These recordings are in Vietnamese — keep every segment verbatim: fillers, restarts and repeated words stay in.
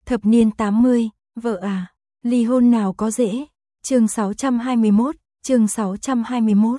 Thập niên tám mươi, vợ à, ly hôn nào có dễ. Chương sáu trăm hai mươi mốt, chương sáu trăm hai mươi mốt.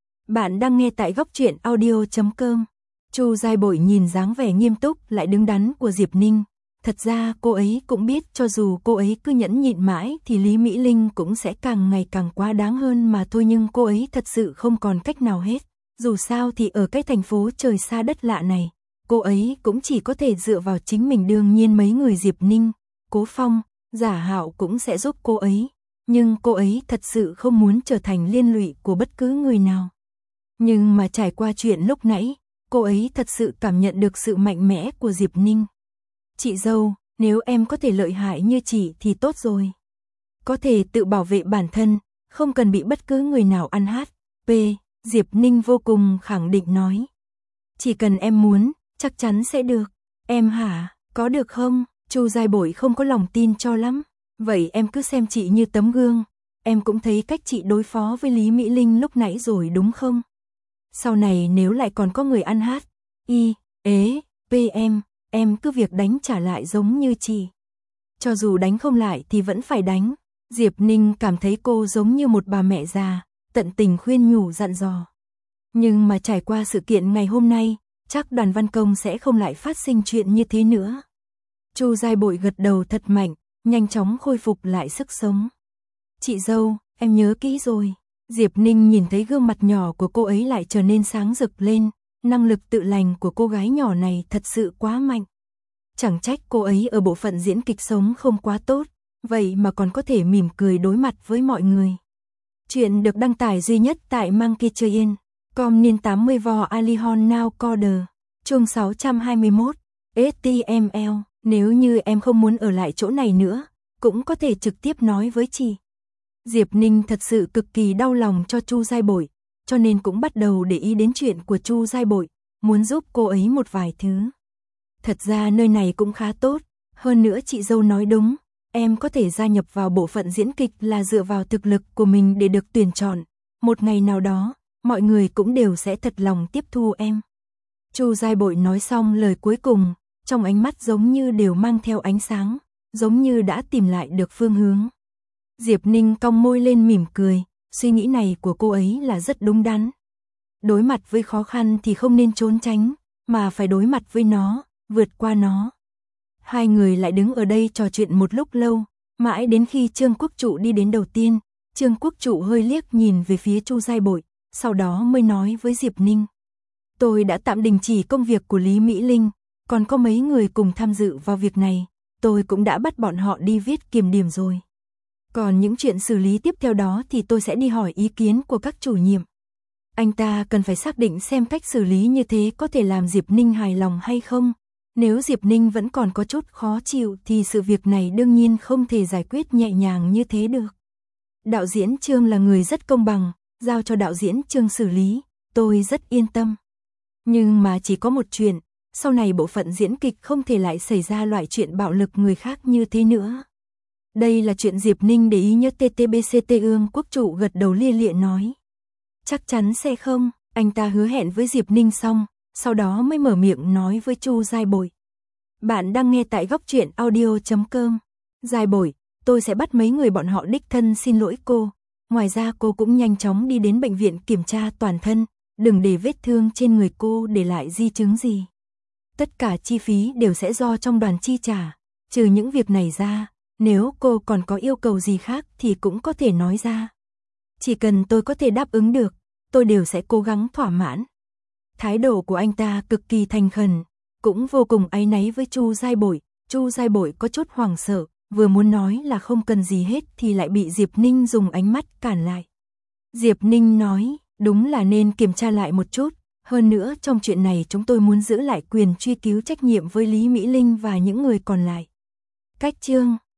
Bạn đang nghe tại góc truyện audio chấm com. Chu Giai Bội nhìn dáng vẻ nghiêm túc lại đứng đắn của Diệp Ninh. Thật ra cô ấy cũng biết cho dù cô ấy cứ nhẫn nhịn mãi thì Lý Mỹ Linh cũng sẽ càng ngày càng quá đáng hơn mà thôi, nhưng cô ấy thật sự không còn cách nào hết. Dù sao thì ở cái thành phố trời xa đất lạ này, cô ấy cũng chỉ có thể dựa vào chính mình. Đương nhiên mấy người Diệp Ninh, Cố Phong, Giả Hạo cũng sẽ giúp cô ấy, nhưng cô ấy thật sự không muốn trở thành liên lụy của bất cứ người nào. Nhưng mà trải qua chuyện lúc nãy, cô ấy thật sự cảm nhận được sự mạnh mẽ của Diệp Ninh. Chị dâu, nếu em có thể lợi hại như chị thì tốt rồi. Có thể tự bảo vệ bản thân, không cần bị bất cứ người nào ăn hát. P. Diệp Ninh vô cùng khẳng định nói. Chỉ cần em muốn, chắc chắn sẽ được. Em hả, có được không? Chu Giai Bội không có lòng tin cho lắm. Vậy em cứ xem chị như tấm gương. Em cũng thấy cách chị đối phó với Lý Mỹ Linh lúc nãy rồi đúng không? Sau này nếu lại còn có người ăn hát, y, ế, p em, em cứ việc đánh trả lại giống như chị. Cho dù đánh không lại thì vẫn phải đánh. Diệp Ninh cảm thấy cô giống như một bà mẹ già, tận tình khuyên nhủ dặn dò. Nhưng mà trải qua sự kiện ngày hôm nay, chắc Đoàn Văn Công sẽ không lại phát sinh chuyện như thế nữa. Chu Giai Bội gật đầu thật mạnh, nhanh chóng khôi phục lại sức sống. Chị dâu, em nhớ kỹ rồi. Diệp Ninh nhìn thấy gương mặt nhỏ của cô ấy lại trở nên sáng rực lên, năng lực tự lành của cô gái nhỏ này thật sự quá mạnh. Chẳng trách cô ấy ở bộ phận diễn kịch sống không quá tốt, vậy mà còn có thể mỉm cười đối mặt với mọi người. Chuyện được đăng tải duy nhất tại Monkey Train, com niên tám mươi vò Alihon Now Coder, chương sáu trăm hai mươi mốt, ét tê em lờ, nếu như em không muốn ở lại chỗ này nữa, cũng có thể trực tiếp nói với chị. Diệp Ninh thật sự cực kỳ đau lòng cho Chu Giai Bội, cho nên cũng bắt đầu để ý đến chuyện của Chu Giai Bội, muốn giúp cô ấy một vài thứ. Thật ra nơi này cũng khá tốt, hơn nữa chị dâu nói đúng, em có thể gia nhập vào bộ phận diễn kịch là dựa vào thực lực của mình để được tuyển chọn. Một ngày nào đó, mọi người cũng đều sẽ thật lòng tiếp thu em. Chu Giai Bội nói xong lời cuối cùng, trong ánh mắt giống như đều mang theo ánh sáng, giống như đã tìm lại được phương hướng. Diệp Ninh cong môi lên mỉm cười, suy nghĩ này của cô ấy là rất đúng đắn. Đối mặt với khó khăn thì không nên trốn tránh, mà phải đối mặt với nó, vượt qua nó. Hai người lại đứng ở đây trò chuyện một lúc lâu, mãi đến khi Trương Quốc Trụ đi đến đầu tiên, Trương Quốc Trụ hơi liếc nhìn về phía Chu Giai Bội, sau đó mới nói với Diệp Ninh. Tôi đã tạm đình chỉ công việc của Lý Mỹ Linh, còn có mấy người cùng tham dự vào việc này, tôi cũng đã bắt bọn họ đi viết kiểm điểm rồi. Còn những chuyện xử lý tiếp theo đó thì tôi sẽ đi hỏi ý kiến của các chủ nhiệm. Anh ta cần phải xác định xem cách xử lý như thế có thể làm Diệp Ninh hài lòng hay không. Nếu Diệp Ninh vẫn còn có chút khó chịu thì sự việc này đương nhiên không thể giải quyết nhẹ nhàng như thế được. Đạo diễn Trương là người rất công bằng, giao cho đạo diễn Trương xử lý, tôi rất yên tâm. Nhưng mà chỉ có một chuyện, sau này bộ phận diễn kịch không thể lại xảy ra loại chuyện bạo lực người khác như thế nữa. Đây là chuyện Diệp Ninh để ý nhất. tê tê bê xê tê Ương Quốc Trụ gật đầu lia lịa nói. Chắc chắn sẽ không, anh ta hứa hẹn với Diệp Ninh xong, sau đó mới mở miệng nói với Chu Giai Bội. Bạn đang nghe tại góc truyện audio chấm com. Giai Bội, tôi sẽ bắt mấy người bọn họ đích thân xin lỗi cô. Ngoài ra cô cũng nhanh chóng đi đến bệnh viện kiểm tra toàn thân, đừng để vết thương trên người cô để lại di chứng gì. Tất cả chi phí đều sẽ do trong đoàn chi trả, trừ những việc này ra. Nếu cô còn có yêu cầu gì khác thì cũng có thể nói ra. Chỉ cần tôi có thể đáp ứng được, tôi đều sẽ cố gắng thỏa mãn. Thái độ của anh ta cực kỳ thành khẩn, cũng vô cùng áy náy với Chu Giai Bội. Chu Giai Bội có chút hoảng sợ, vừa muốn nói là không cần gì hết thì lại bị Diệp Ninh dùng ánh mắt cản lại. Diệp Ninh nói, đúng là nên kiểm tra lại một chút, hơn nữa trong chuyện này chúng tôi muốn giữ lại quyền truy cứu trách nhiệm với Lý Mỹ Linh và những người còn lại. Cách chương